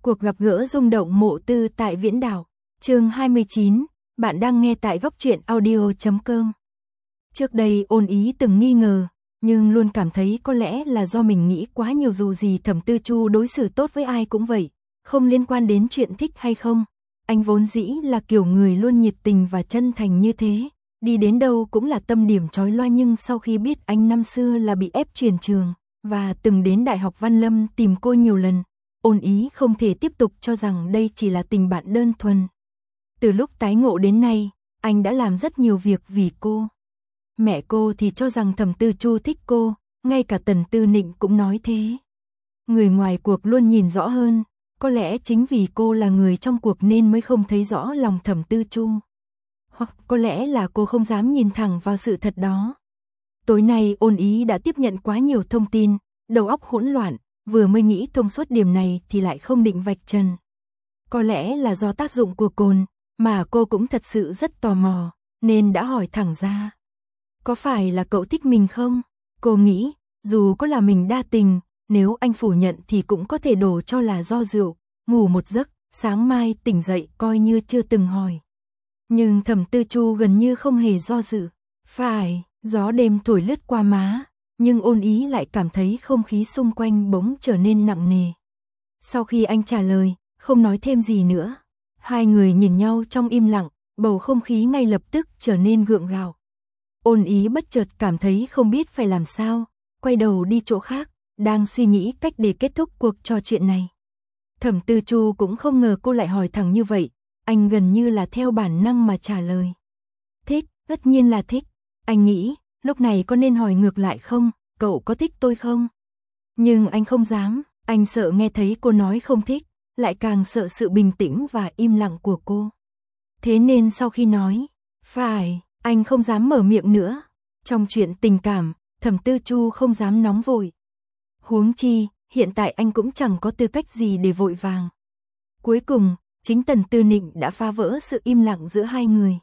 Cuộc gặp gỡ rung động Mộ Tư tại Viễn Đảo. Chương 29, bạn đang nghe tại góc truyện audio.com. Trước đây Ôn Ý từng nghi ngờ, nhưng luôn cảm thấy có lẽ là do mình nghĩ quá nhiều, dù gì Thẩm Tư Chu đối xử tốt với ai cũng vậy, không liên quan đến chuyện thích hay không. Anh vốn dĩ là kiểu người luôn nhiệt tình và chân thành như thế, đi đến đâu cũng là tâm điểm chói loi, nhưng sau khi biết anh năm xưa là bị ép chuyển trường, và từng đến Đại học Văn Lâm tìm cô nhiều lần, Ôn Ý không thể tiếp tục cho rằng đây chỉ là tình bạn đơn thuần. Từ lúc tái ngộ đến nay, anh đã làm rất nhiều việc vì cô. Mẹ cô thì cho rằng Thẩm Tư Chu thích cô, ngay cả Tần Tư Nịnh cũng nói thế. Người ngoài cuộc luôn nhìn rõ hơn, có lẽ chính vì cô là người trong cuộc nên mới không thấy rõ lòng Thẩm Tư Chu. Hoặc có lẽ là cô không dám nhìn thẳng vào sự thật đó. Tối nay Ôn Ý đã tiếp nhận quá nhiều thông tin, đầu óc hỗn loạn, vừa mới nghĩ thông suốt điểm này thì lại không định vạch trần. Có lẽ là do tác dụng của cồn, mà cô cũng thật sự rất tò mò, nên đã hỏi thẳng ra. Có phải là cậu thích mình không? Cô nghĩ, dù có là mình đa tình, nếu anh phủ nhận thì cũng có thể đổ cho là do rượu, ngủ một giấc, sáng mai tỉnh dậy coi như chưa từng hỏi. Nhưng Thẩm Tư Chu gần như không hề do dự. Phải, gió đêm thổi lướt qua má, nhưng Ôn Ý lại cảm thấy không khí xung quanh bỗng trở nên nặng nề. Sau khi anh trả lời, không nói thêm gì nữa, hai người nhìn nhau trong im lặng, bầu không khí ngay lập tức trở nên gượng gạo. Ôn Ý bất chợt cảm thấy không biết phải làm sao, quay đầu đi chỗ khác, đang suy nghĩ cách để kết thúc cuộc trò chuyện này. Thẩm Tư Chu cũng không ngờ cô lại hỏi thẳng như vậy, anh gần như là theo bản năng mà trả lời. Thích, tất nhiên là thích. Anh nghĩ, lúc này có nên hỏi ngược lại không, cậu có thích tôi không? Nhưng anh không dám, anh sợ nghe thấy cô nói không thích, lại càng sợ sự bình tĩnh và im lặng của cô. Thế nên sau khi nói, phải, anh không dám mở miệng nữa. Trong chuyện tình cảm, Thẩm Tư Chu không dám nóng vội. Huống chi, hiện tại anh cũng chẳng có tư cách gì để vội vàng. Cuối cùng, chính Tần Tư Nịnh đã phá vỡ sự im lặng giữa hai người.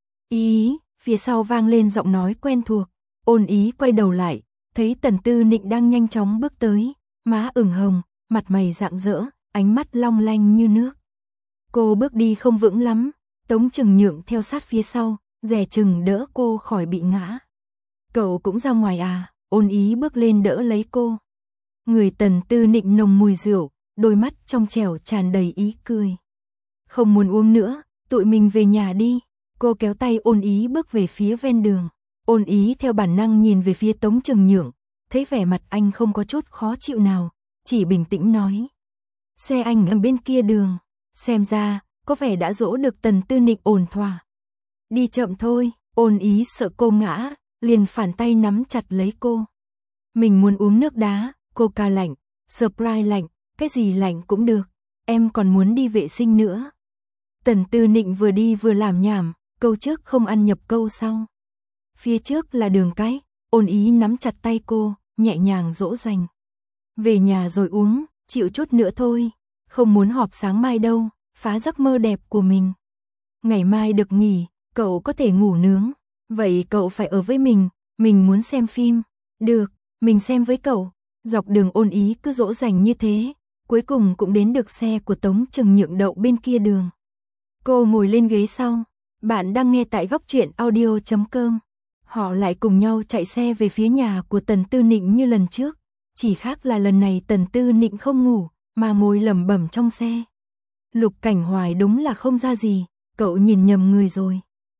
Ý, phía sau vang lên giọng nói quen thuộc. Ôn Ý quay đầu lại, thấy Tần Tư Nịnh đang nhanh chóng bước tới, má ửng hồng, mặt mày rạng rỡ, ánh mắt long lanh như nước. Cô bước đi không vững lắm, Tống Chừng Nhượng theo sát phía sau, dè chừng đỡ cô khỏi bị ngã. Cậu cũng ra ngoài à? Ôn Ý bước lên đỡ lấy cô. Người Tần Tư Nịnh nồng mùi rượu, đôi mắt trong trẻo tràn đầy ý cười. Không muốn uống nữa, tụi mình về nhà đi. Cô kéo tay Ôn Ý bước về phía ven đường. Ôn Ý theo bản năng nhìn về phía Tống Chừng Nhượng, thấy vẻ mặt anh không có chút khó chịu nào, chỉ bình tĩnh nói. Xe anh ở bên kia đường, xem ra, có vẻ đã dỗ được Tần Tư Nịnh ổn thỏa. Đi chậm thôi. Ôn Ý sợ cô ngã, liền phản tay nắm chặt lấy cô. Mình muốn uống nước đá, Coca lạnh, Sprite lạnh, cái gì lạnh cũng được, em còn muốn đi vệ sinh nữa. Tần Tư Nịnh vừa đi vừa làm nhảm, câu trước không ăn nhập câu sau. Phía trước là đường cái, Ôn Ý nắm chặt tay cô, nhẹ nhàng dỗ dành. Về nhà rồi uống, chịu chút nữa thôi, không muốn họp sáng mai đâu, phá giấc mơ đẹp của mình. Ngày mai được nghỉ, cậu có thể ngủ nướng, vậy cậu phải ở với mình muốn xem phim. Được, mình xem với cậu. Dọc đường Ôn Ý cứ dỗ dành như thế, cuối cùng cũng đến được xe của Tống Chừng Nhượng đậu bên kia đường. Cô ngồi lên ghế sau, bạn đang nghe tại góc truyện audio.com. Họ lại cùng nhau chạy xe về phía nhà của Tần Tư Nịnh như lần trước, chỉ khác là lần này Tần Tư Nịnh không ngủ, mà ngồi lẩm bẩm trong xe. Lục Cảnh Hoài đúng là không ra gì, cậu nhìn nhầm người rồi.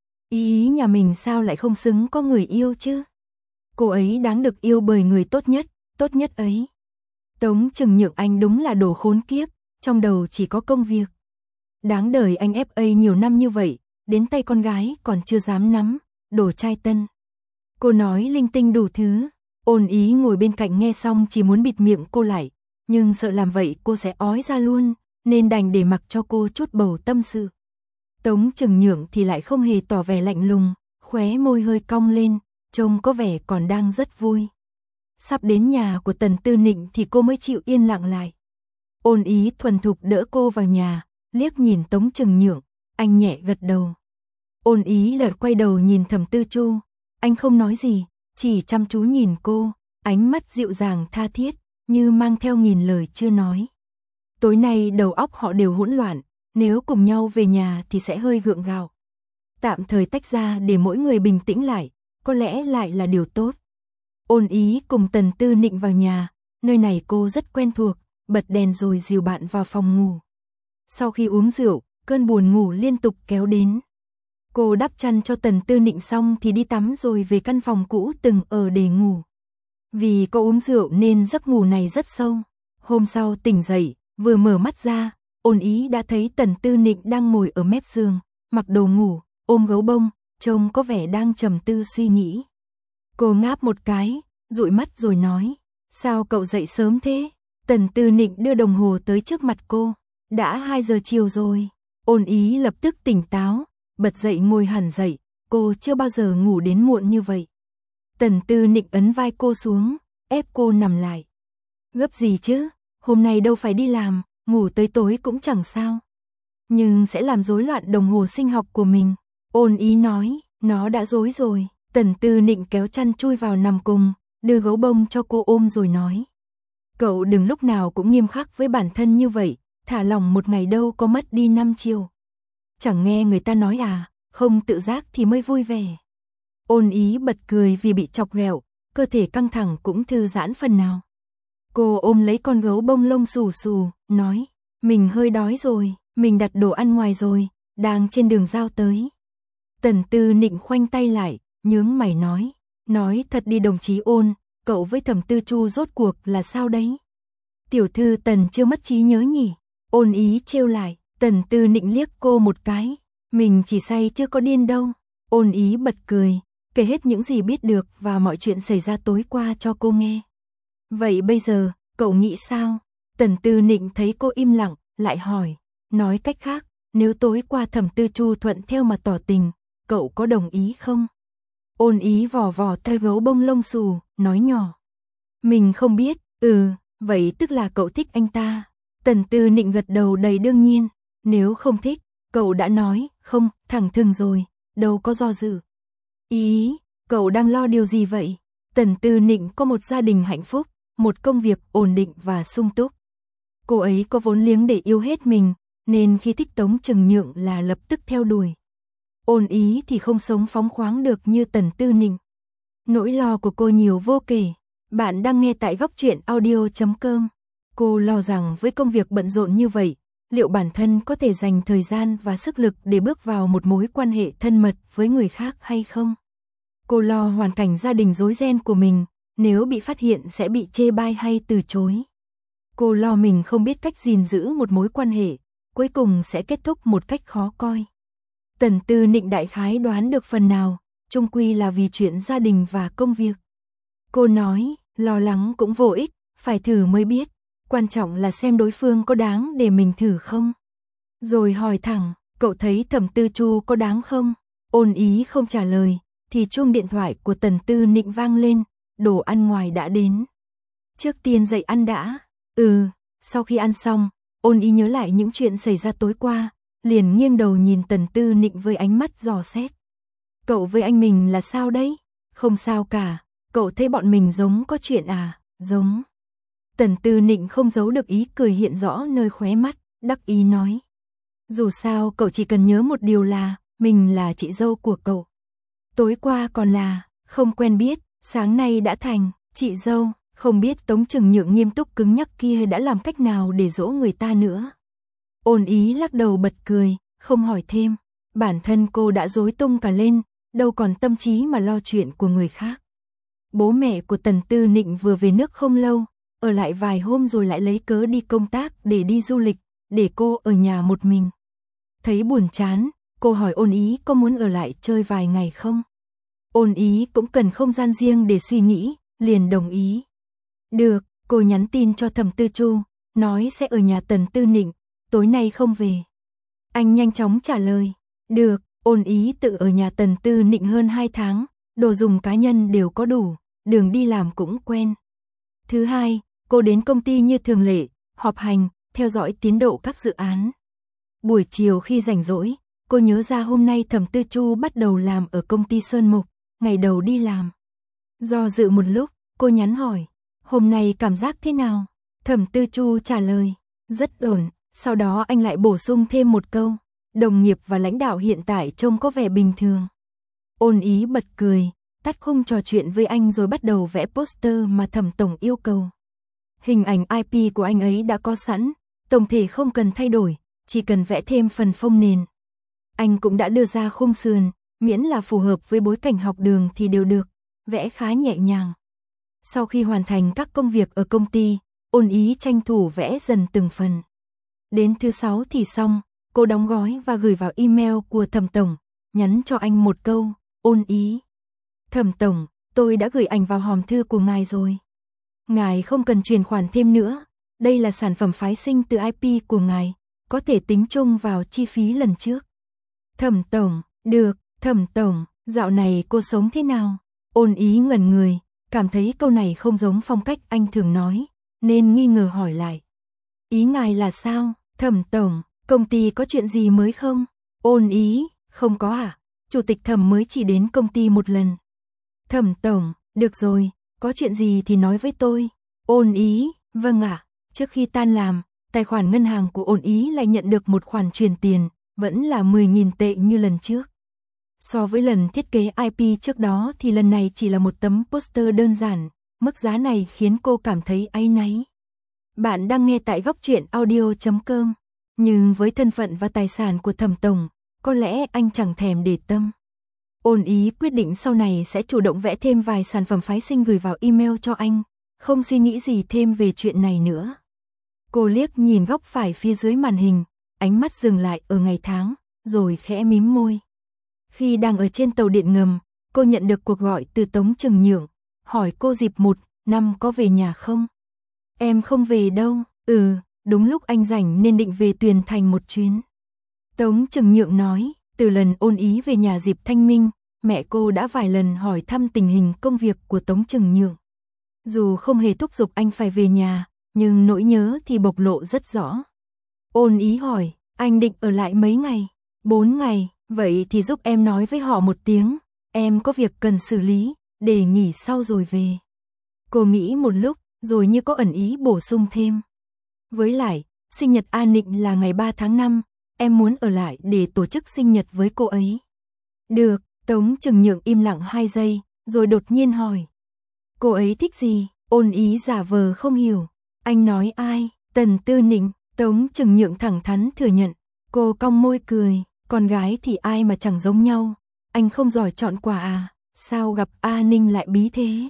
Ý nhà mình sao lại không xứng có người yêu chứ? Cô ấy đáng được yêu bởi người tốt nhất ấy. Tống Chừng Nhượng anh đúng là đồ khốn kiếp, trong đầu chỉ có công việc. Đáng đời anh FA nhiều năm như vậy, đến tay con gái còn chưa dám nắm, đồ trai tân. Cô nói linh tinh đủ thứ, Ôn Ý ngồi bên cạnh nghe xong chỉ muốn bịt miệng cô lại, nhưng sợ làm vậy cô sẽ ói ra luôn, nên đành để mặc cho cô chút bầu tâm sự. Tống Chừng Nhượng thì lại không hề tỏ vẻ lạnh lùng, khóe môi hơi cong lên, trông có vẻ còn đang rất vui. Sắp đến nhà của Tần Tư Nịnh thì cô mới chịu yên lặng lại. Ôn Ý thuần thục đỡ cô vào nhà, liếc nhìn Tống Chừng Nhượng, anh nhẹ gật đầu. Ôn Ý lại quay đầu nhìn Thẩm Tư Chu, anh không nói gì, chỉ chăm chú nhìn cô, ánh mắt dịu dàng tha thiết, như mang theo nghìn lời chưa nói. Tối nay đầu óc họ đều hỗn loạn, nếu cùng nhau về nhà thì sẽ hơi gượng gạo. Tạm thời tách ra để mỗi người bình tĩnh lại, có lẽ lại là điều tốt. Ôn Ý cùng Tần Tư Nịnh vào nhà, nơi này cô rất quen thuộc, bật đèn rồi dìu bạn vào phòng ngủ. Sau khi uống rượu, cơn buồn ngủ liên tục kéo đến. Cô đắp chăn cho Tần Tư Nịnh xong thì đi tắm rồi về căn phòng cũ từng ở để ngủ. Vì có uống rượu nên giấc ngủ này rất sâu. Hôm sau tỉnh dậy, vừa mở mắt ra, Ôn Ý đã thấy Tần Tư Nịnh đang ngồi ở mép giường, mặc đồ ngủ, ôm gấu bông, trông có vẻ đang trầm tư suy nghĩ. Cô ngáp một cái, dụi mắt rồi nói, sao cậu dậy sớm thế? Tần Tư Nịnh đưa đồng hồ tới trước mặt cô, đã 2 giờ chiều rồi. Ôn Ý lập tức tỉnh táo, bật dậy ngồi hẳn dậy, cô chưa bao giờ ngủ đến muộn như vậy. Tần Tư Nịnh ấn vai cô xuống, ép cô nằm lại. Gấp gì chứ, hôm nay đâu phải đi làm, ngủ tới tối cũng chẳng sao. Nhưng sẽ làm rối loạn đồng hồ sinh học của mình. Ôn Ý nói, nó đã rối rồi. Tần Tư Nịnh kéo chăn chui vào nằm cùng, đưa gấu bông cho cô ôm rồi nói. Cậu đừng lúc nào cũng nghiêm khắc với bản thân như vậy, thả lỏng một ngày đâu có mất đi 5 chiều. Chẳng nghe người ta nói à, không tự giác thì mới vui vẻ. Ôn Ý bật cười vì bị chọc ghẹo, cơ thể căng thẳng cũng thư giãn phần nào. Cô ôm lấy con gấu bông lông xù xù, nói, mình hơi đói rồi, mình đặt đồ ăn ngoài rồi, đang trên đường giao tới. Tần Tư Nịnh khoanh tay lại, nhướng mày nói thật đi đồng chí Ôn, cậu với Thẩm Tư Chu rốt cuộc là sao đấy? Tiểu thư Tần chưa mất trí nhớ nhỉ? Ôn Ý trêu lại, Tần Tư Nịnh liếc cô một cái, mình chỉ say chưa có điên đâu. Ôn Ý bật cười, kể hết những gì biết được và mọi chuyện xảy ra tối qua cho cô nghe. Vậy bây giờ, cậu nghĩ sao? Tần Tư Nịnh thấy cô im lặng, lại hỏi, nói cách khác, nếu tối qua Thẩm Tư Chu thuận theo mà tỏ tình, cậu có đồng ý không? Ôn Ý vò vò tay gấu bông lông xù, nói nhỏ. Mình không biết, vậy tức là cậu thích anh ta. Tần Tư Nịnh gật đầu đầy đương nhiên, nếu không thích, cậu đã nói, không, thẳng thừng rồi, đâu có do dự. Ý, cậu đang lo điều gì vậy? Tần Tư Nịnh có một gia đình hạnh phúc, một công việc ổn định và sung túc. Cô ấy có vốn liếng để yêu hết mình, nên khi thích Tống Trừng Nhượng là lập tức theo đuổi. Ôn Ý thì không sống phóng khoáng được như Tần Tư Nịnh. Nỗi lo của cô nhiều vô kể. Bạn đang nghe tại góc truyện audio.com. Cô lo rằng với công việc bận rộn như vậy, liệu bản thân có thể dành thời gian và sức lực để bước vào một mối quan hệ thân mật với người khác hay không? Cô lo hoàn cảnh gia đình rối ren của mình, nếu bị phát hiện sẽ bị chê bai hay từ chối. Cô lo mình không biết cách gìn giữ một mối quan hệ, cuối cùng sẽ kết thúc một cách khó coi. Tần Tư Nịnh đại khái đoán được phần nào, chung quy là vì chuyện gia đình và công việc. Cô nói, lo lắng cũng vô ích, phải thử mới biết, quan trọng là xem đối phương có đáng để mình thử không. Rồi hỏi thẳng, cậu thấy Thẩm Tư Chu có đáng không? Ôn Ý không trả lời, thì chuông điện thoại của Tần Tư Nịnh vang lên, đồ ăn ngoài đã đến. Trước tiên dậy ăn đã. Sau khi ăn xong, Ôn Ý nhớ lại những chuyện xảy ra tối qua, liền nghiêng đầu nhìn Tần Tư Nịnh với ánh mắt dò xét. Cậu với anh mình là sao đấy? Không sao cả, cậu thấy bọn mình giống có chuyện à? Giống. Tần Tư Nịnh không giấu được ý cười hiện rõ nơi khóe mắt, đắc ý nói. Dù sao cậu chỉ cần nhớ một điều là, mình là chị dâu của cậu. Tối qua còn là, không quen biết, sáng nay đã thành, chị dâu, không biết Tống Trừng Nhượng nghiêm túc cứng nhắc kia đã làm cách nào để dỗ người ta nữa. Ôn Ý lắc đầu bật cười, không hỏi thêm, bản thân cô đã rối tung cả lên, đâu còn tâm trí mà lo chuyện của người khác. Bố mẹ của Tần Tư Nịnh vừa về nước không lâu, ở lại vài hôm rồi lại lấy cớ đi công tác để đi du lịch, để cô ở nhà một mình. Thấy buồn chán, cô hỏi Ôn Ý có muốn ở lại chơi vài ngày không? Ôn Ý cũng cần không gian riêng để suy nghĩ, liền đồng ý. Được, cô nhắn tin cho Thẩm Tư Chu, nói sẽ ở nhà Tần Tư Nịnh, tối nay không về. Anh nhanh chóng trả lời, được, Ôn Ý tự ở nhà Tần Tư Nịnh hơn 2 tháng, đồ dùng cá nhân đều có đủ, đường đi làm cũng quen. Thứ hai, cô đến công ty như thường lệ, họp hành, theo dõi tiến độ các dự án. Buổi chiều khi rảnh rỗi, cô nhớ ra hôm nay Thẩm Tư Chu bắt đầu làm ở công ty Sơn Mục, ngày đầu đi làm. Do dự một lúc, cô nhắn hỏi, hôm nay cảm giác thế nào? Thẩm Tư Chu trả lời, Rất ổn, sau đó anh lại bổ sung thêm một câu, đồng nghiệp và lãnh đạo hiện tại trông có vẻ bình thường. Ôn Ý bật cười, tắt khung trò chuyện với anh rồi bắt đầu vẽ poster mà Thẩm tổng yêu cầu. Hình ảnh IP của anh ấy đã có sẵn, tổng thể không cần thay đổi, chỉ cần vẽ thêm phần phông nền. Anh cũng đã đưa ra khung sườn, miễn là phù hợp với bối cảnh học đường thì đều được, vẽ khá nhẹ nhàng. Sau khi hoàn thành các công việc ở công ty, Ôn Ý tranh thủ vẽ dần từng phần. Đến thứ 6 thì xong, cô đóng gói và gửi vào email của Thẩm tổng, nhắn cho anh một câu, Ôn Ý. Thẩm tổng, tôi đã gửi ảnh vào hòm thư của ngài rồi. Ngài không cần chuyển khoản thêm nữa, đây là sản phẩm phái sinh từ IP của ngài, có thể tính chung vào chi phí lần trước. Thẩm tổng, được, Thẩm tổng, dạo này cô sống thế nào? Ôn Ý ngẩn người, cảm thấy câu này không giống phong cách anh thường nói, nên nghi ngờ hỏi lại. Ý ngài là sao, Thẩm tổng, công ty có chuyện gì mới không? Ôn Ý, không có à? Chủ tịch Thẩm mới chỉ đến công ty một lần. Thẩm tổng, được rồi, có chuyện gì thì nói với tôi. Ôn Ý, vâng ạ. Trước khi tan làm, tài khoản ngân hàng của Ôn Ý lại nhận được một khoản chuyển tiền, vẫn là 10.000 tệ như lần trước. So với lần thiết kế IP trước đó thì lần này chỉ là một tấm poster đơn giản, mức giá này khiến cô cảm thấy áy náy. Bạn đang nghe tại góc truyện audio.com, nhưng với thân phận và tài sản của Thẩm tổng, có lẽ anh chẳng thèm để tâm. Ôn Ý quyết định sau này sẽ chủ động vẽ thêm vài sản phẩm phái sinh gửi vào email cho anh, không suy nghĩ gì thêm về chuyện này nữa. Cô liếc nhìn góc phải phía dưới màn hình, ánh mắt dừng lại ở ngày tháng, rồi khẽ mím môi. Khi đang ở trên tàu điện ngầm, cô nhận được cuộc gọi từ Tống Trừng Nhượng, hỏi cô dịp 1 năm có về nhà không? Em không về đâu, đúng lúc anh rảnh nên định về Tuyền Thành một chuyến. Tống Trừng Nhượng nói, từ lần Ôn Ý về nhà dịp Thanh Minh, mẹ cô đã vài lần hỏi thăm tình hình công việc của Tống Trừng Nhượng. Dù không hề thúc giục anh phải về nhà, nhưng nỗi nhớ thì bộc lộ rất rõ. Ôn Ý hỏi, anh định ở lại mấy ngày? 4 ngày, vậy thì giúp em nói với họ một tiếng, em có việc cần xử lý, để nghỉ sau rồi về. Cô nghĩ một lúc, rồi như có ẩn ý bổ sung thêm. Với lại, sinh nhật An Nịnh là ngày 3 tháng 5, em muốn ở lại để tổ chức sinh nhật với cô ấy. Được, Tống Trừng Nhượng im lặng 2 giây, rồi đột nhiên hỏi. Cô ấy thích gì? Ôn Ý giả vờ không hiểu. Anh nói ai? Tần Tư Nịnh. Tống Trừng Nhượng thẳng thắn thừa nhận. Cô cong môi cười, con gái thì ai mà chẳng giống nhau. Anh không giỏi chọn quà à? Sao gặp A Ninh lại bí thế?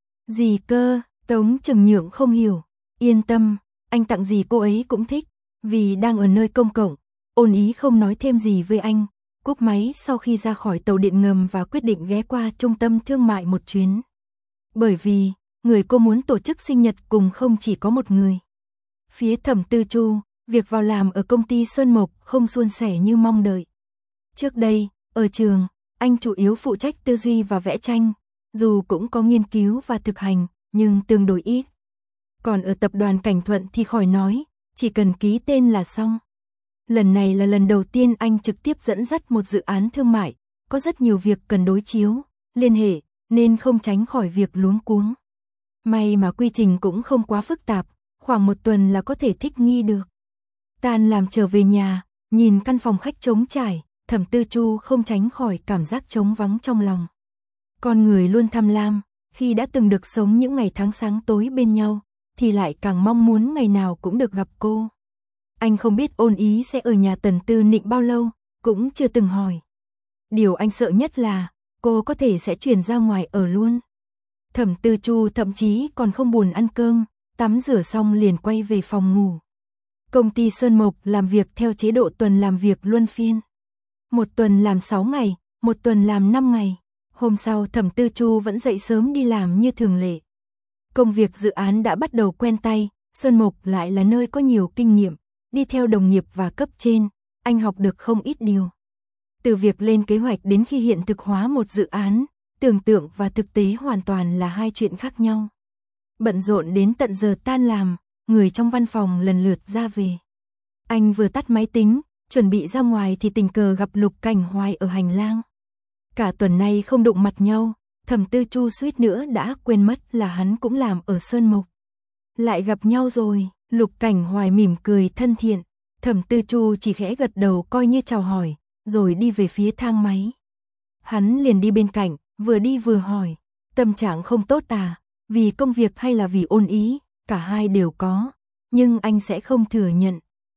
Gì cơ? Tống Trừng Nhượng không hiểu. Yên tâm, anh tặng gì cô ấy cũng thích. Vì đang ở nơi công cộng, Ôn Ý không nói thêm gì với anh. Cúp máy sau khi ra khỏi tàu điện ngầm và quyết định ghé qua trung tâm thương mại một chuyến. Bởi vì, người cô muốn tổ chức sinh nhật cùng không chỉ có một người. Phía Thẩm Tư Chu, việc vào làm ở công ty Sơn Mộc không suôn sẻ như mong đợi. Trước đây, ở trường, anh chủ yếu phụ trách tư duy và vẽ tranh, dù cũng có nghiên cứu và thực hành, nhưng tương đối ít. Còn ở tập đoàn Cảnh Thuận thì khỏi nói, chỉ cần ký tên là xong. Lần này là lần đầu tiên anh trực tiếp dẫn dắt một dự án thương mại, có rất nhiều việc cần đối chiếu, liên hệ, nên không tránh khỏi việc luống cuống. May mà quy trình cũng không quá phức tạp, khoảng 1 tuần là có thể thích nghi được. Tan làm trở về nhà, nhìn căn phòng khách trống trải, Thẩm Tư Chu không tránh khỏi cảm giác trống vắng trong lòng. Con người luôn tham lam, khi đã từng được sống những ngày tháng sáng tối bên nhau, thì lại càng mong muốn ngày nào cũng được gặp cô. Anh không biết Ôn Ý sẽ ở nhà Tần Tư Nịnh bao lâu, cũng chưa từng hỏi. Điều anh sợ nhất là, cô có thể sẽ chuyển ra ngoài ở luôn. Thẩm Tư Chu thậm chí còn không buồn ăn cơm, tắm rửa xong liền quay về phòng ngủ. Công ty Sơn Mộc làm việc theo chế độ tuần làm việc luân phiên. 1 tuần làm 6 ngày, 1 tuần làm 5 ngày. Hôm sau Thẩm Tư Chu vẫn dậy sớm đi làm như thường lệ. Công việc dự án đã bắt đầu quen tay, Sơn Mộc lại là nơi có nhiều kinh nghiệm, đi theo đồng nghiệp và cấp trên, anh học được không ít điều. Từ việc lên kế hoạch đến khi hiện thực hóa một dự án, tưởng tượng và thực tế hoàn toàn là hai chuyện khác nhau. Bận rộn đến tận giờ tan làm, người trong văn phòng lần lượt ra về. Anh vừa tắt máy tính, chuẩn bị ra ngoài thì tình cờ gặp Lục Cảnh Hoài ở hành lang. Cả tuần nay không đụng mặt nhau, Thẩm Tư Chu suýt nữa đã quên mất là hắn cũng làm ở Sơn Mộc. Lại gặp nhau rồi, Lục Cảnh Hoài mỉm cười thân thiện, Thẩm Tư Chu chỉ khẽ gật đầu coi như chào hỏi, rồi đi về phía thang máy. Hắn liền đi bên cạnh, vừa đi vừa hỏi, tâm trạng không tốt à, vì công việc hay là vì Ôn Ý, cả hai đều có, nhưng anh sẽ không thừa nhận.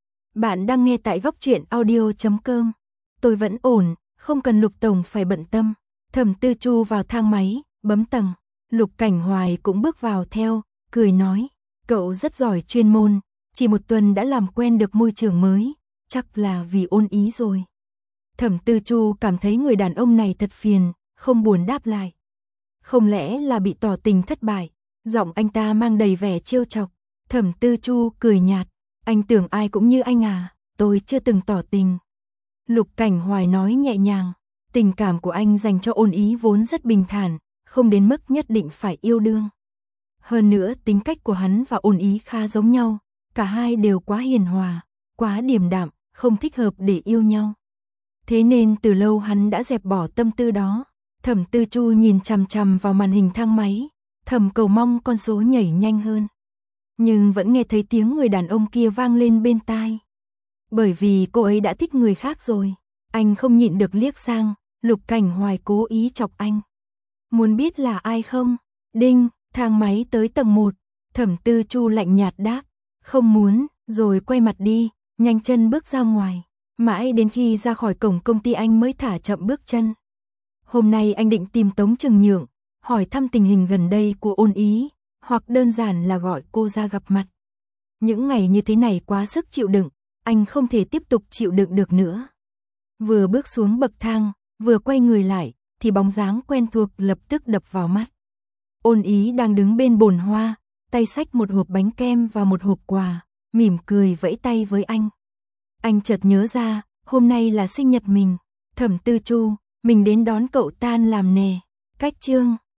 Bạn đang nghe tại góc truyện audio.com. Tôi vẫn ổn, không cần Lục Tổng phải bận tâm. Thẩm Tư Chu vào thang máy, bấm tầng. Lục Cảnh Hoài cũng bước vào theo, cười nói, cậu rất giỏi chuyên môn, chỉ 1 tuần đã làm quen được môi trường mới, chắc là vì Ôn Ý rồi. Thẩm Tư Chu cảm thấy người đàn ông này thật phiền, không buồn đáp lại. Không lẽ là bị tỏ tình thất bại? Giọng anh ta mang đầy vẻ trêu chọc. Thẩm Tư Chu cười nhạt, anh tưởng ai cũng như anh à, tôi chưa từng tỏ tình. Lục Cảnh Hoài nói nhẹ nhàng, tình cảm của anh dành cho Ôn Ý vốn rất bình thản, không đến mức nhất định phải yêu đương. Hơn nữa tính cách của hắn và Ôn Ý khá giống nhau, cả hai đều quá hiền hòa, quá điềm đạm, không thích hợp để yêu nhau. Thế nên từ lâu hắn đã dẹp bỏ tâm tư đó. Thẩm Tư Chu nhìn chằm chằm vào màn hình thang máy, thầm cầu mong con số nhảy nhanh hơn. Nhưng vẫn nghe thấy tiếng người đàn ông kia vang lên bên tai. Bởi vì cô ấy đã thích người khác rồi. Anh không nhịn được liếc sang, Lục Cảnh Hoài cố ý chọc anh. Muốn biết là ai không? Đinh, thang máy tới tầng 1. Thẩm Tư Chu lạnh nhạt đáp, không muốn, rồi quay mặt đi, nhanh chân bước ra ngoài. Mãi đến khi ra khỏi cổng công ty anh mới thả chậm bước chân. Hôm nay anh định tìm Tống Trừng Nhượng, hỏi thăm tình hình gần đây của Ôn Ý, hoặc đơn giản là gọi cô ra gặp mặt. Những ngày như thế này quá sức chịu đựng, anh không thể tiếp tục chịu đựng được nữa. Vừa bước xuống bậc thang, vừa quay người lại, thì bóng dáng quen thuộc lập tức đập vào mắt. Ôn Ý đang đứng bên bồn hoa, tay xách một hộp bánh kem và một hộp quà, mỉm cười vẫy tay với anh. Anh chợt nhớ ra, hôm nay là sinh nhật mình. Thẩm Tư Chu, mình đến đón cậu tan làm nè. Cách chương